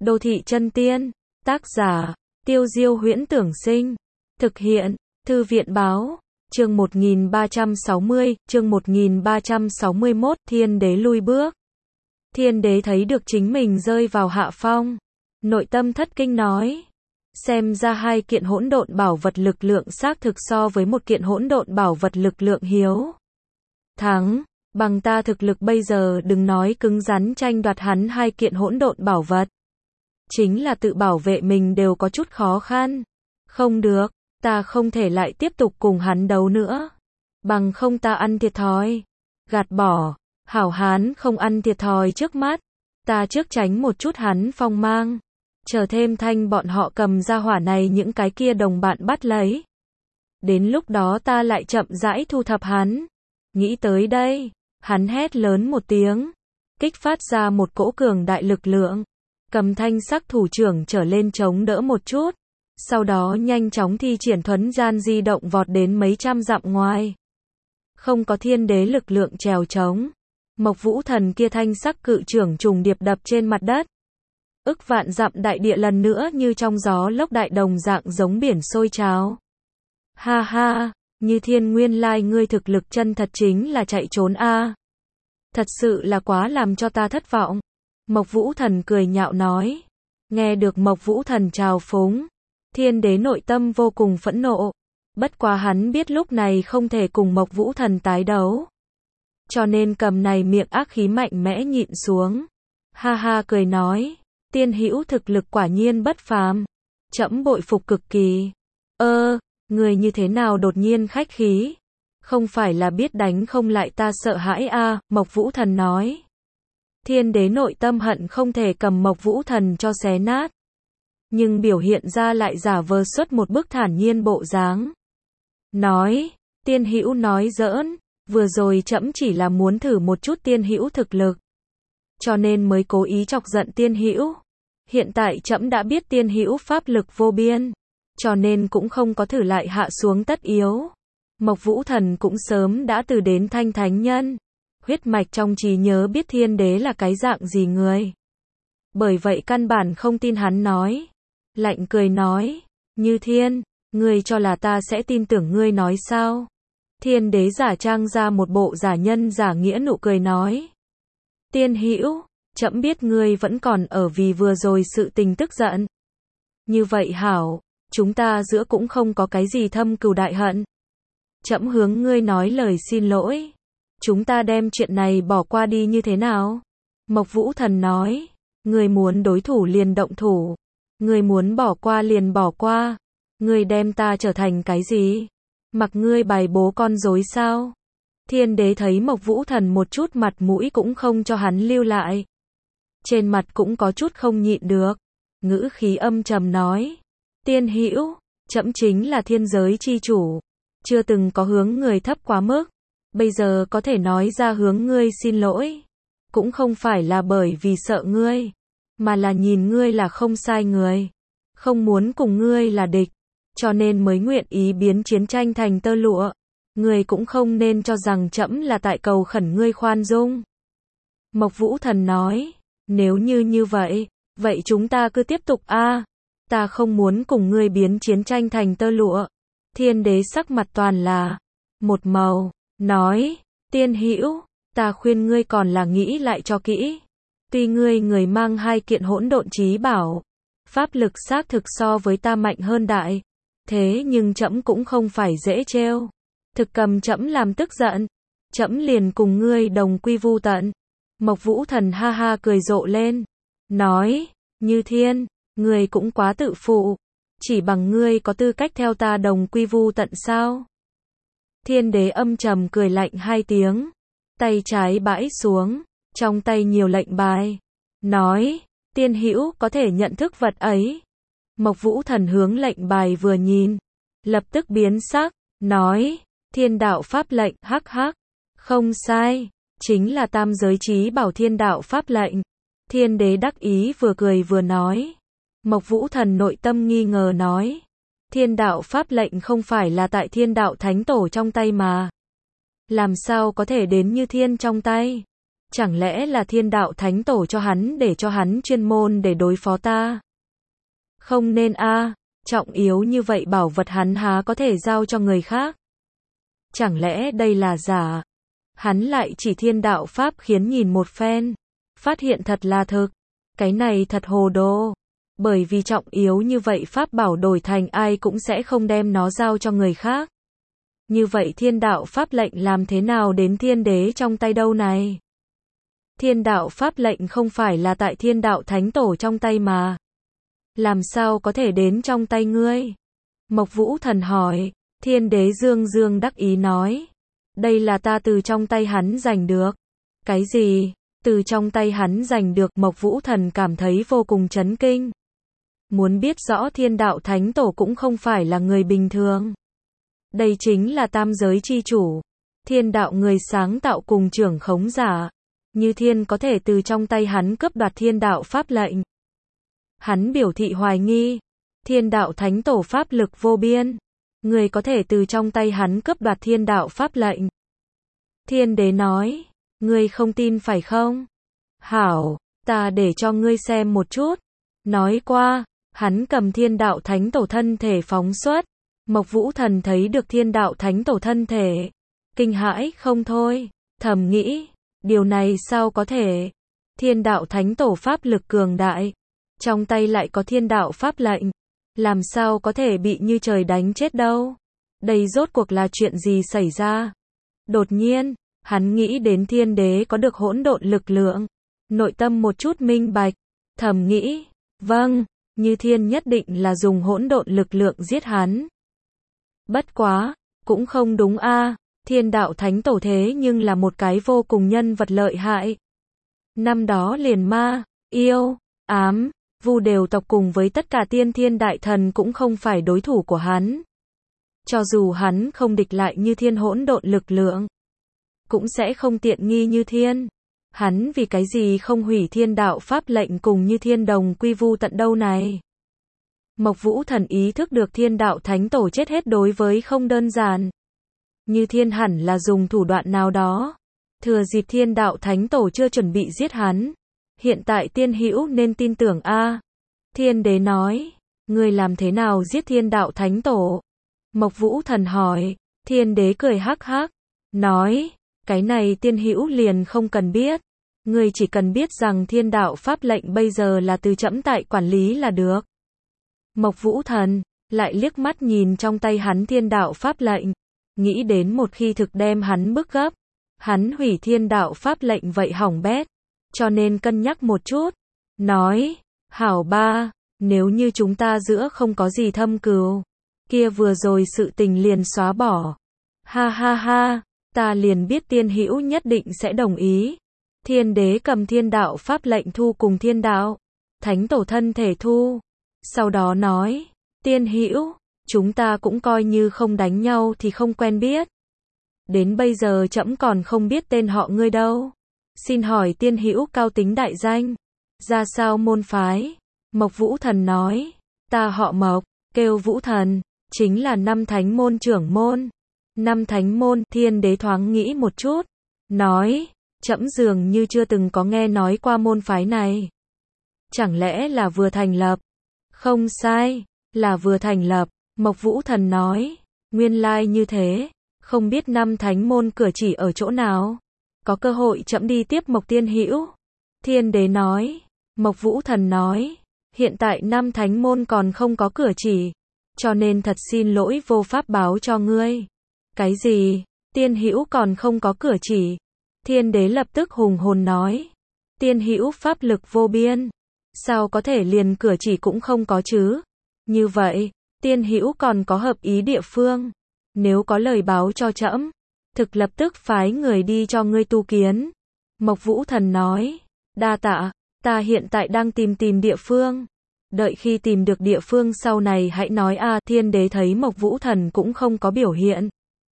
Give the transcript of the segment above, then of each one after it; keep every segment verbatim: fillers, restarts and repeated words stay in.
Đô thị chân tiên. Tác giả, Tiêu Diêu Huyễn Tưởng Sinh. Thực hiện, Thư viện Báo. Chương một nghìn ba trăm sáu mươi, chương một nghìn ba trăm sáu mươi mốt, Thiên Đế lui bước. Thiên Đế thấy được chính mình rơi vào hạ phong. Nội tâm thất kinh nói. Xem ra hai kiện hỗn độn bảo vật lực lượng xác thực so với một kiện hỗn độn bảo vật lực lượng hiếu thắng. Bằng ta thực lực bây giờ đừng nói cứng rắn tranh đoạt hắn hai kiện hỗn độn bảo vật. Chính là tự bảo vệ mình đều có chút khó khăn. Không được, ta không thể lại tiếp tục cùng hắn đấu nữa. Bằng không ta ăn thiệt thòi. Gạt bỏ, hảo hán không ăn thiệt thòi trước mắt. Ta trước tránh một chút hắn phong mang. Chờ thêm thanh bọn họ cầm ra hỏa này những cái kia đồng bạn bắt lấy. Đến lúc đó ta lại chậm rãi thu thập hắn. Nghĩ tới đây, hắn hét lớn một tiếng. Kích phát ra một cỗ cường đại lực lượng. Cầm thanh sắc thủ trưởng trở lên chống đỡ một chút. Sau đó nhanh chóng thi triển thuấn gian di động vọt đến mấy trăm dặm ngoài. Không có thiên đế lực lượng trèo trống. Mộc Vũ Thần kia thanh sắc cự trưởng trùng điệp đập trên mặt đất. Ức vạn dặm đại địa lần nữa như trong gió lốc đại đồng dạng giống biển sôi trào. Ha ha, Như Thiên nguyên lai ngươi thực lực chân thật chính là chạy trốn a. Thật sự là quá làm cho ta thất vọng. Mộc Vũ Thần cười nhạo nói. Nghe được Mộc Vũ Thần trào phúng, Thiên Đế nội tâm vô cùng phẫn nộ. Bất quá hắn biết lúc này không thể cùng Mộc Vũ Thần tái đấu. Cho nên cầm này miệng ác khí mạnh mẽ nhịn xuống. Ha ha cười nói. Tiên hữu thực lực quả nhiên bất phàm. Trẫm bội phục cực kỳ. Ơ, người như thế nào đột nhiên khách khí? Không phải là biết đánh không lại ta sợ hãi a, à, Mộc Vũ Thần nói. Thiên Đế nội tâm hận không thể cầm Mộc Vũ Thần cho xé nát. Nhưng biểu hiện ra lại giả vờ xuất một bức thản nhiên bộ dáng. Nói, tiên hữu nói giỡn, vừa rồi trẫm chỉ là muốn thử một chút tiên hữu thực lực. Cho nên mới cố ý chọc giận tiên hữu. Hiện tại trẫm đã biết tiên hữu pháp lực vô biên. Cho nên cũng không có thử lại hạ xuống tất yếu. Mộc Vũ Thần cũng sớm đã từ đến thanh thánh nhân. Huyết mạch trong trí nhớ biết Thiên Đế là cái dạng gì người. Bởi vậy căn bản không tin hắn nói. Lạnh cười nói. Như Thiên, ngươi cho là ta sẽ tin tưởng ngươi nói sao? Thiên Đế giả trang ra một bộ giả nhân giả nghĩa nụ cười nói. Tiên hữu, trẫm biết ngươi vẫn còn ở vì vừa rồi sự tình tức giận. Như vậy hảo, chúng ta giữa cũng không có cái gì thâm cừu đại hận. Trẫm hướng ngươi nói lời xin lỗi. Chúng ta đem chuyện này bỏ qua đi như thế nào? Mộc Vũ Thần nói. Ngươi muốn đối thủ liền động thủ. Ngươi muốn bỏ qua liền bỏ qua. Ngươi đem ta trở thành cái gì? Mặc ngươi bài bố con rối sao? Thiên Đế thấy Mộc Vũ Thần một chút mặt mũi cũng không cho hắn lưu lại. Trên mặt cũng có chút không nhịn được. Ngữ khí âm trầm nói. Tiên hữu, trẫm chính là thiên giới chi chủ. Chưa từng có hướng người thấp quá mức. Bây giờ có thể nói ra hướng ngươi xin lỗi. Cũng không phải là bởi vì sợ ngươi. Mà là nhìn ngươi là không sai người. Không muốn cùng ngươi là địch. Cho nên mới nguyện ý biến chiến tranh thành tơ lụa. Ngươi cũng không nên cho rằng trẫm là tại cầu khẩn ngươi khoan dung. Mộc Vũ Thần nói. Nếu như như vậy, vậy chúng ta cứ tiếp tục a. À, ta không muốn cùng ngươi biến chiến tranh thành tơ lụa. Thiên Đế sắc mặt toàn là một màu, nói, tiên hữu, ta khuyên ngươi còn là nghĩ lại cho kỹ. Tuy ngươi người mang hai kiện hỗn độn chí bảo, pháp lực xác thực so với ta mạnh hơn đại, thế nhưng trẫm cũng không phải dễ trêu. Thực cầm trẫm làm tức giận, trẫm liền cùng ngươi đồng quy vu tận. Mộc Vũ Thần ha ha cười rộ lên, nói, Như Thiên, ngươi cũng quá tự phụ. Chỉ bằng ngươi có tư cách theo ta đồng quy vu tận sao? Thiên Đế âm trầm cười lạnh hai tiếng. Tay trái bãi xuống. Trong tay nhiều lệnh bài. Nói. Tiên hữu có thể nhận thức vật ấy. Mộc Vũ Thần hướng lệnh bài vừa nhìn. Lập tức biến sắc. Nói. Thiên đạo pháp lệnh. Hắc hắc. Không sai. Chính là tam giới chí bảo thiên đạo pháp lệnh. Thiên Đế đắc ý vừa cười vừa nói. Mộc Vũ Thần nội tâm nghi ngờ nói. Thiên đạo pháp lệnh không phải là tại thiên đạo thánh tổ trong tay mà. Làm sao có thể đến Như Thiên trong tay? Chẳng lẽ là thiên đạo thánh tổ cho hắn để cho hắn chuyên môn để đối phó ta? Không nên a, trọng yếu như vậy bảo vật hắn há có thể giao cho người khác? Chẳng lẽ đây là giả? Hắn lại chỉ thiên đạo pháp khiến nhìn một phen, phát hiện thật là thực. Cái này thật hồ đồ. Bởi vì trọng yếu như vậy pháp bảo đổi thành ai cũng sẽ không đem nó giao cho người khác. Như vậy thiên đạo pháp lệnh làm thế nào đến thiên đế trong tay đâu này? Thiên đạo pháp lệnh không phải là tại thiên đạo thánh tổ trong tay mà. Làm sao có thể đến trong tay ngươi? Mộc Vũ Thần hỏi. Thiên đế dương dương đắc ý nói. Đây là ta từ trong tay hắn giành được. Cái gì? Từ trong tay hắn giành được? Mộc Vũ Thần cảm thấy vô cùng chấn kinh. Muốn biết rõ thiên đạo thánh tổ cũng không phải là người bình thường. Đây chính là tam giới chi chủ. Thiên đạo người sáng tạo cùng trưởng khống giả. Như thiên có thể từ trong tay hắn cướp đoạt thiên đạo pháp lệnh. Hắn biểu thị hoài nghi. Thiên đạo thánh tổ pháp lực vô biên. Người có thể từ trong tay hắn cướp đoạt thiên đạo pháp lệnh. Thiên đế nói. Ngươi không tin phải không? Hảo, ta để cho ngươi xem một chút. Nói qua, hắn cầm thiên đạo thánh tổ thân thể phóng xuất. Mộc Vũ Thần thấy được thiên đạo thánh tổ thân thể. Kinh hãi không thôi, thầm nghĩ. Điều này sao có thể? Thiên đạo thánh tổ pháp lực cường đại. Trong tay lại có thiên đạo pháp lệnh. Làm sao có thể bị như trời đánh chết đâu? Đây rốt cuộc là chuyện gì xảy ra? Đột nhiên, hắn nghĩ đến thiên đế có được hỗn độn lực lượng. Nội tâm một chút minh bạch. Thầm nghĩ, vâng, như thiên nhất định là dùng hỗn độn lực lượng giết hắn. Bất quá, cũng không đúng a, thiên đạo thánh tổ thế nhưng là một cái vô cùng nhân vật lợi hại. Năm đó liền ma, yêu, ám, vu đều tộc cùng với tất cả tiên thiên đại thần cũng không phải đối thủ của hắn. Cho dù hắn không địch lại như thiên hỗn độn lực lượng, cũng sẽ không tiện nghi như thiên. Hắn vì cái gì không hủy thiên đạo pháp lệnh cùng như thiên đồng quy vu tận đâu này? Mộc Vũ Thần ý thức được thiên đạo thánh tổ chết hết đối với không đơn giản. Như thiên hẳn là dùng thủ đoạn nào đó. Thừa dịp thiên đạo thánh tổ chưa chuẩn bị giết hắn. Hiện tại tiên hữu nên tin tưởng a. Thiên đế nói. Ngươi làm thế nào giết thiên đạo thánh tổ? Mộc Vũ Thần hỏi. Thiên đế cười hắc hắc. Nói. Cái này tiên hữu liền không cần biết. Ngươi chỉ cần biết rằng thiên đạo pháp lệnh bây giờ là từ trẫm tại quản lý là được. Mộc Vũ Thần lại liếc mắt nhìn trong tay hắn thiên đạo pháp lệnh. Nghĩ đến một khi thực đem hắn bức gấp. Hắn hủy thiên đạo pháp lệnh vậy hỏng bét. Cho nên cân nhắc một chút. Nói. Hảo ba. Nếu như chúng ta giữa không có gì thâm cừu. Kia vừa rồi sự tình liền xóa bỏ. Ha ha ha. Ta liền biết tiên hữu nhất định sẽ đồng ý. Thiên đế cầm thiên đạo pháp lệnh thu cùng thiên đạo thánh tổ thân thể thu. Sau đó nói. Tiên hữu, chúng ta cũng coi như không đánh nhau thì không quen biết. Đến bây giờ trẫm còn không biết tên họ ngươi đâu. Xin hỏi tiên hữu cao tính đại danh. Ra sao môn phái? Mộc Vũ Thần nói. Ta họ Mộc, kêu Vũ Thần, chính là năm thánh môn trưởng môn. Năm thánh môn, thiên đế thoáng nghĩ một chút. Nói, trẫm dường như chưa từng có nghe nói qua môn phái này. Chẳng lẽ là vừa thành lập? Không sai, là vừa thành lập. Mộc Vũ Thần nói. Nguyên lai như thế. Không biết năm thánh môn cửa chỉ ở chỗ nào? Có cơ hội trẫm đi tiếp Mộc tiên hữu. Thiên đế nói. Mộc Vũ Thần nói. Hiện tại năm thánh môn còn không có cửa chỉ. Cho nên thật xin lỗi vô pháp báo cho ngươi. Cái gì? Tiên hữu còn không có cửa chỉ? Thiên đế lập tức hùng hồn nói. Tiên hữu pháp lực vô biên. Sao có thể liền cửa chỉ cũng không có chứ? Như vậy, tiên hữu còn có hợp ý địa phương. Nếu có lời báo cho trẫm, thực lập tức phái người đi cho ngươi tu kiến. Mộc Vũ Thần nói. Đa tạ, ta hiện tại đang tìm tìm địa phương. Đợi khi tìm được địa phương sau này hãy nói a. Thiên đế thấy Mộc Vũ Thần cũng không có biểu hiện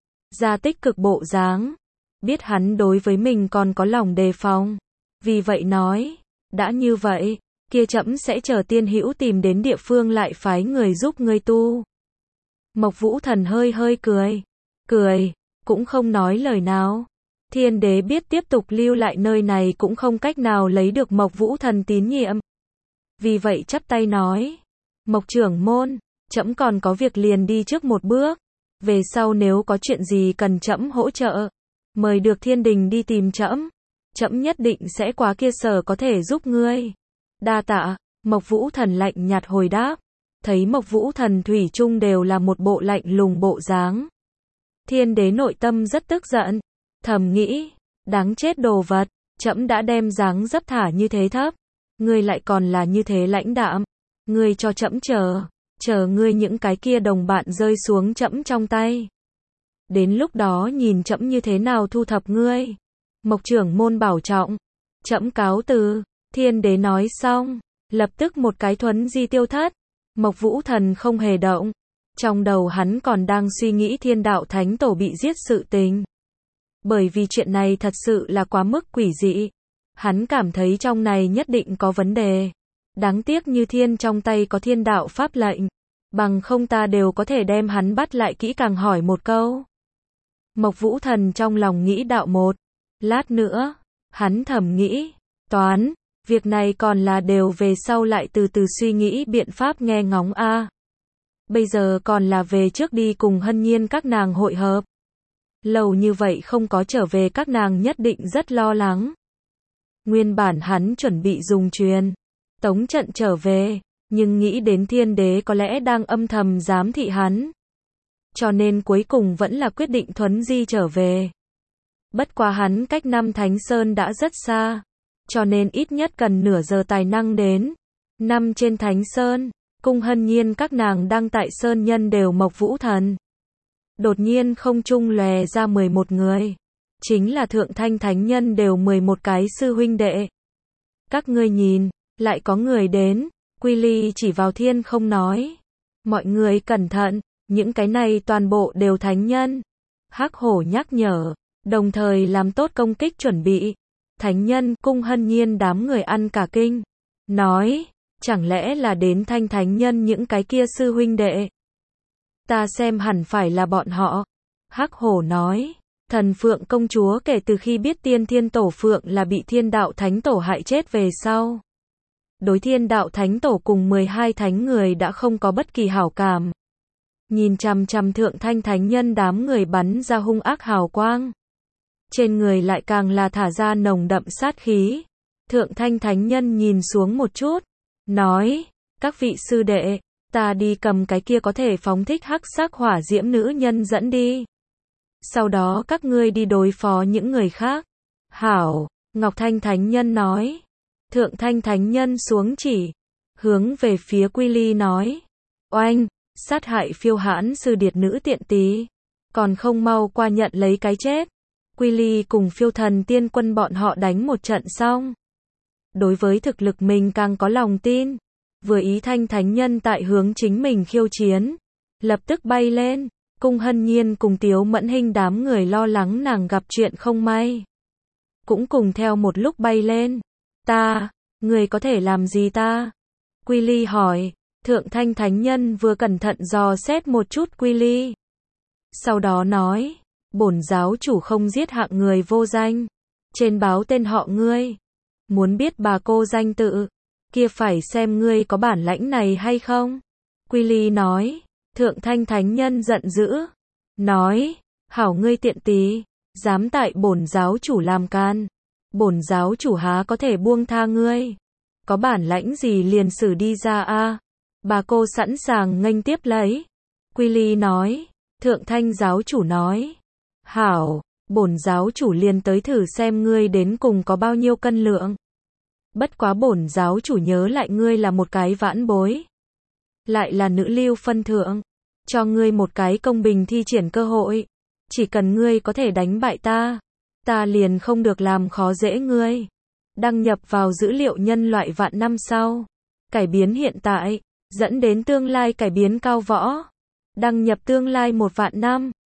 ra tích cực bộ dáng. Biết hắn đối với mình còn có lòng đề phòng. Vì vậy nói. Đã như vậy, kia trẫm sẽ chờ tiên hữu tìm đến địa phương lại phái người giúp ngươi tu. Mộc Vũ Thần hơi hơi cười. Cười, cũng không nói lời nào. Thiên đế biết tiếp tục lưu lại nơi này cũng không cách nào lấy được Mộc Vũ Thần tín nhiệm. Vì vậy chắp tay nói, Mộc trưởng môn, trẫm còn có việc liền đi trước một bước. Về sau nếu có chuyện gì cần trẫm hỗ trợ, mời được thiên đình đi tìm trẫm. Trẫm nhất định sẽ qua kia sở có thể giúp ngươi. Đa tạ, Mộc Vũ Thần lạnh nhạt hồi đáp. Thấy Mộc Vũ Thần thủy chung đều là một bộ lạnh lùng bộ dáng. Thiên đế nội tâm rất tức giận, thầm nghĩ, đáng chết đồ vật, trẫm đã đem dáng dấp thả như thế thấp, ngươi lại còn là như thế lãnh đạm, ngươi cho trẫm chờ, chờ ngươi những cái kia đồng bạn rơi xuống trẫm trong tay. Đến lúc đó nhìn trẫm như thế nào thu thập ngươi. Mộc trưởng môn bảo trọng, trẫm cáo từ. Thiên đế nói xong, lập tức một cái thuấn di tiêu thất. Mộc Vũ Thần không hề động, trong đầu hắn còn đang suy nghĩ Thiên Đạo Thánh Tổ bị giết sự tình. Bởi vì chuyện này thật sự là quá mức quỷ dị, hắn cảm thấy trong này nhất định có vấn đề. Đáng tiếc như thiên trong tay có thiên đạo pháp lệnh, bằng không ta đều có thể đem hắn bắt lại kỹ càng hỏi một câu. Mộc Vũ Thần trong lòng nghĩ đạo một, lát nữa, hắn thầm nghĩ, toán, việc này còn là đều về sau lại từ từ suy nghĩ biện pháp nghe ngóng a. Bây giờ còn là về trước đi cùng Hân Nhiên các nàng hội hợp. Lâu như vậy không có trở về các nàng nhất định rất lo lắng. Nguyên bản hắn chuẩn bị dùng truyền tống trận trở về, nhưng nghĩ đến thiên đế có lẽ đang âm thầm giám thị hắn. Cho nên cuối cùng vẫn là quyết định thuấn di trở về. Bất quá hắn cách năm Thánh Sơn đã rất xa, cho nên ít nhất cần nửa giờ tài năng đến. Năm trên Thánh Sơn, cung Hân Nhiên các nàng đang tại Sơn Nhân đều Mộc Vũ Thần. Đột nhiên không trung lòe ra mười một người. Chính là Thượng Thanh Thánh Nhân đều mười một cái sư huynh đệ. Các ngươi nhìn, lại có người đến. Quy Ly chỉ vào thiên không nói. Mọi người cẩn thận, những cái này toàn bộ đều thánh nhân. Hắc Hổ nhắc nhở, đồng thời làm tốt công kích chuẩn bị. Thánh nhân, cung Hân Nhiên đám người ăn cả kinh. Nói, chẳng lẽ là đến Thanh Thánh Nhân những cái kia sư huynh đệ? Ta xem hẳn phải là bọn họ. Hắc Hổ nói, thần Phượng công chúa kể từ khi biết Tiên Thiên Tổ Phượng là bị Thiên Đạo Thánh Tổ hại chết về sau, đối Thiên Đạo Thánh Tổ cùng mười hai thánh người đã không có bất kỳ hảo cảm. Nhìn chằm chằm Thượng Thanh Thánh Nhân đám người bắn ra hung ác hào quang. Trên người lại càng là thả ra nồng đậm sát khí. Thượng Thanh Thánh Nhân nhìn xuống một chút, nói, các vị sư đệ, ta đi cầm cái kia có thể phóng thích hắc sắc hỏa diễm nữ nhân dẫn đi. Sau đó các ngươi đi đối phó những người khác. Hảo, Ngọc Thanh Thánh Nhân nói. Thượng Thanh Thánh Nhân xuống chỉ, hướng về phía Quy Ly nói, oanh, sát hại phiêu hãn sư điệt nữ tiện tí, còn không mau qua nhận lấy cái chết. Quy Ly cùng phiêu thần tiên quân bọn họ đánh một trận xong. Đối với thực lực mình càng có lòng tin. Vừa ý Thanh Thánh Nhân tại hướng chính mình khiêu chiến. Lập tức bay lên. Cung Hân Nhiên cùng Tiếu Mẫn Hinh đám người lo lắng nàng gặp chuyện không may. Cũng cùng theo một lúc bay lên. Ta, người có thể làm gì ta? Quy Ly hỏi. Thượng Thanh Thánh Nhân vừa cẩn thận dò xét một chút Quy Ly. Sau đó nói. Bổn giáo chủ không giết hạng người vô danh. Trên báo tên họ ngươi. Muốn biết bà cô danh tự, kia phải xem ngươi có bản lãnh này hay không. Quy Ly nói. Thượng Thanh Thánh Nhân giận dữ. Nói. Hảo ngươi tiện tí, dám tại bổn giáo chủ làm can. Bổn giáo chủ há có thể buông tha ngươi. Có bản lãnh gì liền xử đi ra a. Bà cô sẵn sàng nghênh tiếp lấy. Quy Ly nói. Thượng Thanh giáo chủ nói. Hảo, bổn giáo chủ liền tới thử xem ngươi đến cùng có bao nhiêu cân lượng. Bất quá bổn giáo chủ nhớ lại ngươi là một cái vãn bối. Lại là nữ lưu phân thượng. Cho ngươi một cái công bình thi triển cơ hội. Chỉ cần ngươi có thể đánh bại ta, ta liền không được làm khó dễ ngươi. Đăng nhập vào dữ liệu nhân loại vạn năm sau. Cải biến hiện tại, dẫn đến tương lai cải biến cao võ. Đăng nhập tương lai một vạn năm.